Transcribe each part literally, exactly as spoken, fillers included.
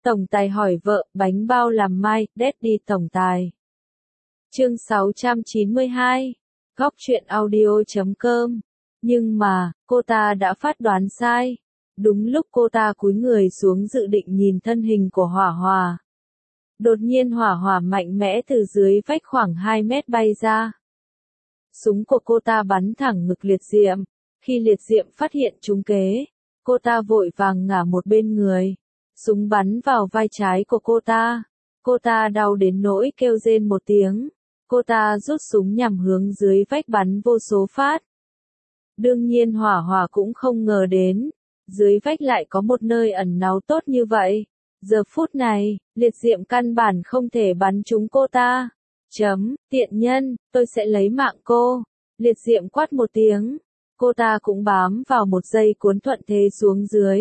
Tổng tài hỏi vợ, bánh bao làm mai, Daddy tổng tài. Chương sáu trăm chín mươi hai. Góc truyện audio chấm com. Nhưng mà, cô ta đã phát đoán sai. Đúng lúc cô ta cúi người xuống dự định nhìn thân hình của Hỏa Hòa. Đột nhiên Hỏa Hòa mạnh mẽ từ dưới vách khoảng hai mét bay ra. Súng của cô ta bắn thẳng ngực Liệt Diệm. Khi Liệt Diệm phát hiện trúng kế, cô ta vội vàng ngả một bên người. Súng bắn vào vai trái của cô ta. Cô ta đau đến nỗi kêu rên một tiếng. Cô ta rút súng nhằm hướng dưới vách bắn vô số phát. Đương nhiên Hỏa Hòa cũng không ngờ đến, dưới vách lại có một nơi ẩn náu tốt như vậy. Giờ phút này, Liệt Diệm căn bản không thể bắn trúng cô ta. Chấm, tiện nhân, tôi sẽ lấy mạng cô. Liệt Diệm quát một tiếng. Cô ta cũng bám vào một dây cuốn thuận thế xuống dưới.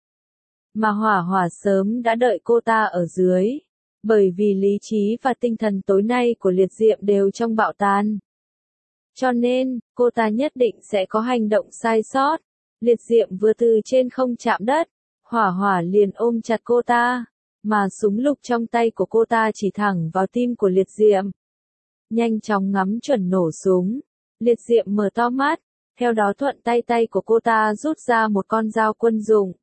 Mà Hỏa Hòa sớm đã đợi cô ta ở dưới. Bởi vì lý trí và tinh thần tối nay của Liệt Diệm đều trong bạo tàn. Cho nên, cô ta nhất định sẽ có hành động sai sót. Liệt Diệm vừa từ trên không chạm đất, Hỏa Hòa liền ôm chặt cô ta, mà súng lục trong tay của cô ta chỉ thẳng vào tim của Liệt Diệm. Nhanh chóng ngắm chuẩn nổ súng, Liệt Diệm mở to mắt, theo đó thuận tay tay của cô ta rút ra một con dao quân dụng.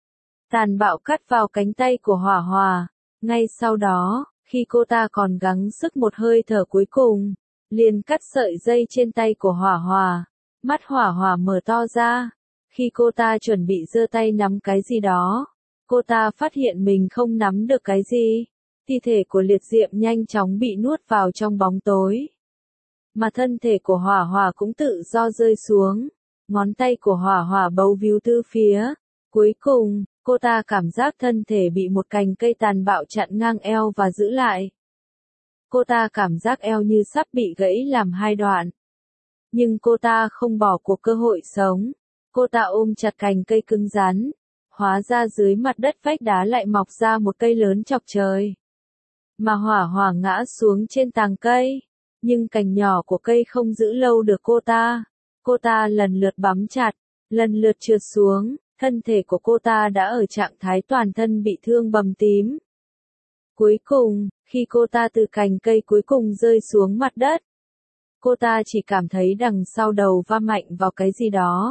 Tàn bạo cắt vào cánh tay của Hỏa Hòa. Ngay sau đó, khi cô ta còn gắng sức một hơi thở cuối cùng, liền cắt sợi dây trên tay của Hỏa Hòa. Mắt Hỏa Hòa mở to ra. Khi cô ta chuẩn bị giơ tay nắm cái gì đó, cô ta phát hiện mình không nắm được cái gì. Thi thể của Liệt Diệm nhanh chóng bị nuốt vào trong bóng tối. Mà thân thể của Hỏa Hòa cũng tự do rơi xuống. Ngón tay của Hỏa Hòa bấu víu tứ phía. Cuối cùng, cô ta cảm giác thân thể bị một cành cây tàn bạo chặn ngang eo và giữ lại. Cô ta cảm giác eo như sắp bị gãy làm hai đoạn. Nhưng cô ta không bỏ cuộc cơ hội sống. Cô ta ôm chặt cành cây cứng rắn. Hóa ra dưới mặt đất vách đá lại mọc ra một cây lớn chọc trời. Mà Hỏa Hòa ngã xuống trên tàng cây. Nhưng cành nhỏ của cây không giữ lâu được cô ta. Cô ta lần lượt bám chặt, lần lượt trượt xuống. Thân thể của cô ta đã ở trạng thái toàn thân bị thương bầm tím. Cuối cùng, khi cô ta từ cành cây cuối cùng rơi xuống mặt đất, cô ta chỉ cảm thấy đằng sau đầu va mạnh vào cái gì đó.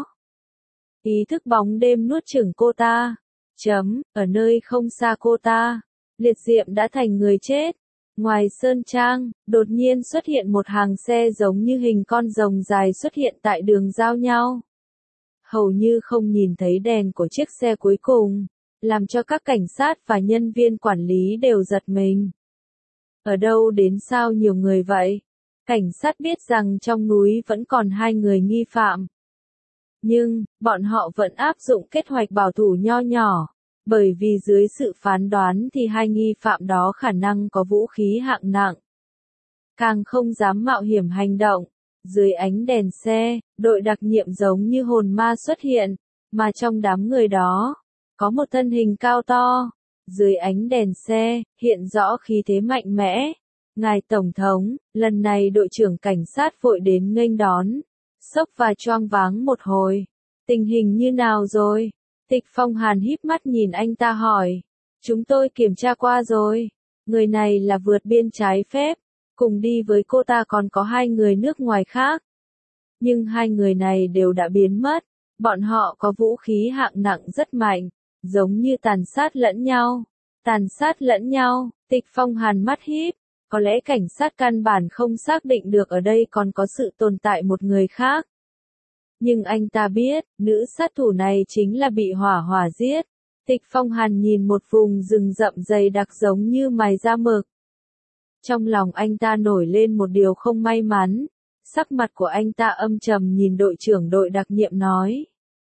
Ý thức bóng đêm nuốt chửng cô ta. Chấm, ở nơi không xa cô ta, Liệt Diệm đã thành người chết. Ngoài sơn trang, đột nhiên xuất hiện một hàng xe giống như hình con rồng dài xuất hiện tại đường giao nhau. Hầu như không nhìn thấy đèn của chiếc xe cuối cùng, làm cho các cảnh sát và nhân viên quản lý đều giật mình. Ở đâu đến sao nhiều người vậy? Cảnh sát biết rằng trong núi vẫn còn hai người nghi phạm. Nhưng, bọn họ vẫn áp dụng kế hoạch bảo thủ nho nhỏ, bởi vì dưới sự phán đoán thì hai nghi phạm đó khả năng có vũ khí hạng nặng. Càng không dám mạo hiểm hành động. Dưới ánh đèn xe, đội đặc nhiệm giống như hồn ma xuất hiện, mà trong đám người đó, có một thân hình cao to. Dưới ánh đèn xe, hiện rõ khí thế mạnh mẽ. Ngài Tổng thống, lần này đội trưởng cảnh sát vội đến nghênh đón. Sốc và choáng váng một hồi. Tình hình như nào rồi? Tịch Phong Hàn híp mắt nhìn anh ta hỏi. Chúng tôi kiểm tra qua rồi. Người này là vượt biên trái phép. Cùng đi với cô ta còn có hai người nước ngoài khác. Nhưng hai người này đều đã biến mất. Bọn họ có vũ khí hạng nặng rất mạnh, giống như tàn sát lẫn nhau. Tàn sát lẫn nhau, Tịch Phong Hàn mắt híp. Có lẽ cảnh sát căn bản không xác định được ở đây còn có sự tồn tại một người khác. Nhưng anh ta biết, nữ sát thủ này chính là bị Hỏa Hòa giết. Tịch Phong Hàn nhìn một vùng rừng rậm dày đặc giống như mài da mực. Trong lòng anh ta nổi lên một điều không may mắn. Sắc mặt của anh ta âm trầm nhìn đội trưởng đội đặc nhiệm nói.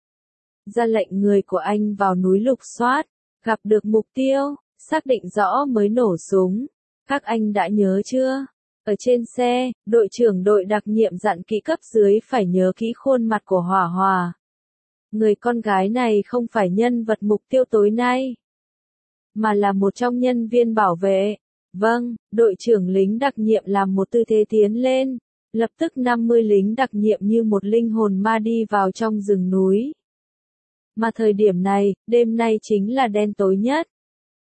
Ra lệnh người của anh vào núi lục soát, gặp được mục tiêu, xác định rõ mới nổ súng. Các anh đã nhớ chưa? Ở trên xe, đội trưởng đội đặc nhiệm dặn kỹ cấp dưới phải nhớ kỹ khuôn mặt của Hỏa Hòa. Người con gái này không phải nhân vật mục tiêu tối nay, mà là một trong nhân viên bảo vệ. Vâng, đội trưởng lính đặc nhiệm làm một tư thế tiến lên. Lập tức năm mươi lính đặc nhiệm như một linh hồn ma đi vào trong rừng núi. Mà thời điểm này, đêm nay chính là đen tối nhất.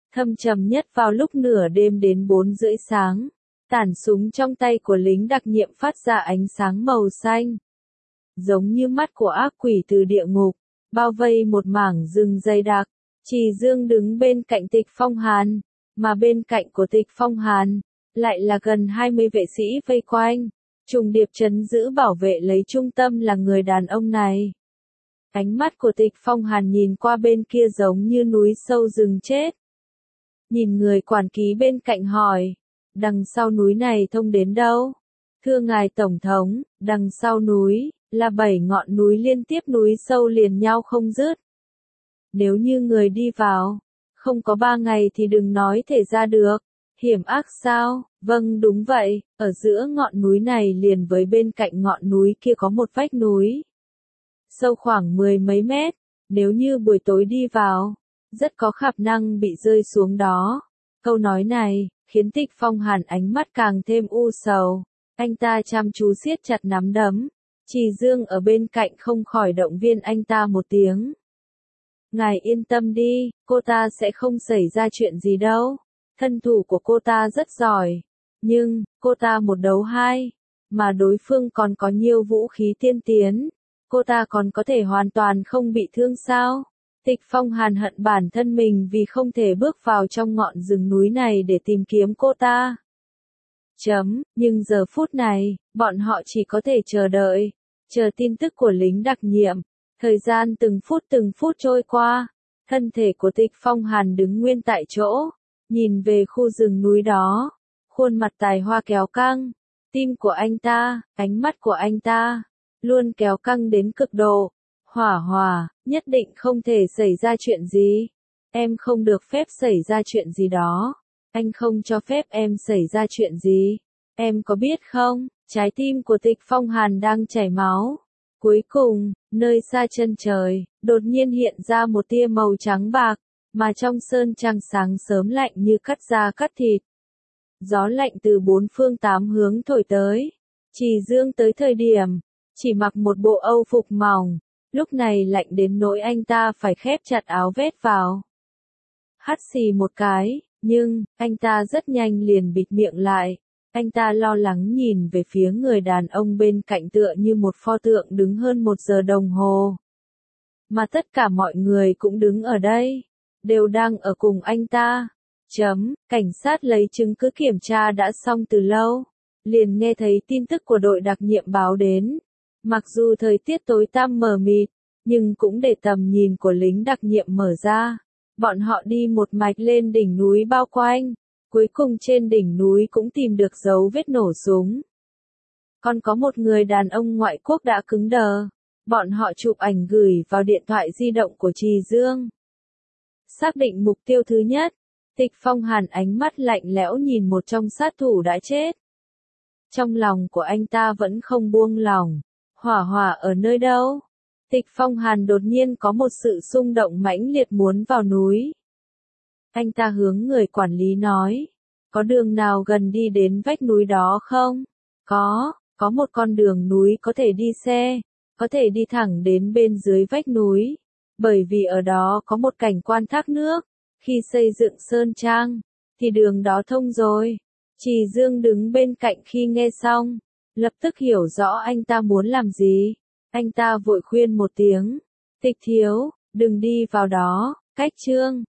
thâm trầm nhất vào lúc nửa đêm đến bốn rưỡi sáng. Tản súng trong tay của lính đặc nhiệm phát ra ánh sáng màu xanh, giống như mắt của ác quỷ từ địa ngục, bao vây một mảng rừng dày đặc. Trì Dương đứng bên cạnh Tịch Phong Hàn, mà bên cạnh của Tịch Phong Hàn lại là gần hai mươi vệ sĩ vây quanh, trùng điệp trấn giữ bảo vệ lấy trung tâm là người đàn ông này. Ánh mắt của Tịch Phong Hàn nhìn qua bên kia giống như núi sâu rừng chết. Nhìn người quản ký bên cạnh hỏi, đằng sau núi này thông đến đâu? Thưa ngài Tổng thống, đằng sau núi là bảy ngọn núi liên tiếp, núi sâu liền nhau không dứt. Nếu như người đi vào, không có ba ngày thì đừng nói thể ra được. Hiểm ác sao? Vâng đúng vậy, ở giữa ngọn núi này liền với bên cạnh ngọn núi kia có một vách núi. Sâu khoảng mười mấy mét, nếu như buổi tối đi vào, rất có khả năng bị rơi xuống đó. Câu nói này, khiến Tịch Phong Hàn ánh mắt càng thêm u sầu. Anh ta chăm chú siết chặt nắm đấm. Trì Dương ở bên cạnh không khỏi động viên anh ta một tiếng. Ngài yên tâm đi, cô ta sẽ không xảy ra chuyện gì đâu. Thân thủ của cô ta rất giỏi. Nhưng, cô ta một đấu hai, mà đối phương còn có nhiều vũ khí tiên tiến. Cô ta còn có thể hoàn toàn không bị thương sao? Tịch Phong Hàn hận bản thân mình vì không thể bước vào trong ngọn rừng núi này để tìm kiếm cô ta. Chấm, nhưng giờ phút này, bọn họ chỉ có thể chờ đợi, chờ tin tức của lính đặc nhiệm. Thời gian từng phút từng phút trôi qua, thân thể của Tịch Phong Hàn đứng nguyên tại chỗ, nhìn về khu rừng núi đó, khuôn mặt tài hoa kéo căng, tim của anh ta, ánh mắt của anh ta, luôn kéo căng đến cực độ. Hỏa Hỏa, nhất định không thể xảy ra chuyện gì. Em không được phép xảy ra chuyện gì đó. Anh không cho phép em xảy ra chuyện gì. Em có biết không, trái tim của Tịch Phong Hàn đang chảy máu. Cuối cùng, nơi xa chân trời, đột nhiên hiện ra một tia màu trắng bạc, mà trong sơn trăng sáng sớm lạnh như cắt da cắt thịt. Gió lạnh từ bốn phương tám hướng thổi tới. Trì Dương tới thời điểm, chỉ mặc một bộ âu phục mỏng, lúc này lạnh đến nỗi anh ta phải khép chặt áo vest vào. Hắt xì một cái, nhưng, anh ta rất nhanh liền bịt miệng lại. Anh ta lo lắng nhìn về phía người đàn ông bên cạnh tựa như một pho tượng đứng hơn một giờ đồng hồ. Mà tất cả mọi người cũng đứng ở đây, đều đang ở cùng anh ta. Chấm, cảnh sát lấy chứng cứ kiểm tra đã xong từ lâu, liền nghe thấy tin tức của đội đặc nhiệm báo đến. Mặc dù thời tiết tối tăm mờ mịt, nhưng cũng để tầm nhìn của lính đặc nhiệm mở ra. Bọn họ đi một mạch lên đỉnh núi bao quanh, cuối cùng trên đỉnh núi cũng tìm được dấu vết nổ súng. Còn có một người đàn ông ngoại quốc đã cứng đờ, bọn họ chụp ảnh gửi vào điện thoại di động của Trì Dương. Xác định mục tiêu thứ nhất, Tịch Phong Hàn ánh mắt lạnh lẽo nhìn một trong sát thủ đã chết. Trong lòng của anh ta vẫn không buông lòng. Hỏa Hỏa ở nơi đâu? Tịch Phong Hàn đột nhiên có một sự xung động mãnh liệt muốn vào núi. Anh ta hướng người quản lý nói, có đường nào gần đi đến vách núi đó không? Có, có một con đường núi có thể đi xe, có thể đi thẳng đến bên dưới vách núi, bởi vì ở đó có một cảnh quan thác nước. Khi xây dựng sơn trang, thì đường đó thông rồi. Trì Dương đứng bên cạnh khi nghe xong, lập tức hiểu rõ anh ta muốn làm gì. Anh ta vội khuyên một tiếng, Tịch thiếu, đừng đi vào đó, cách chương.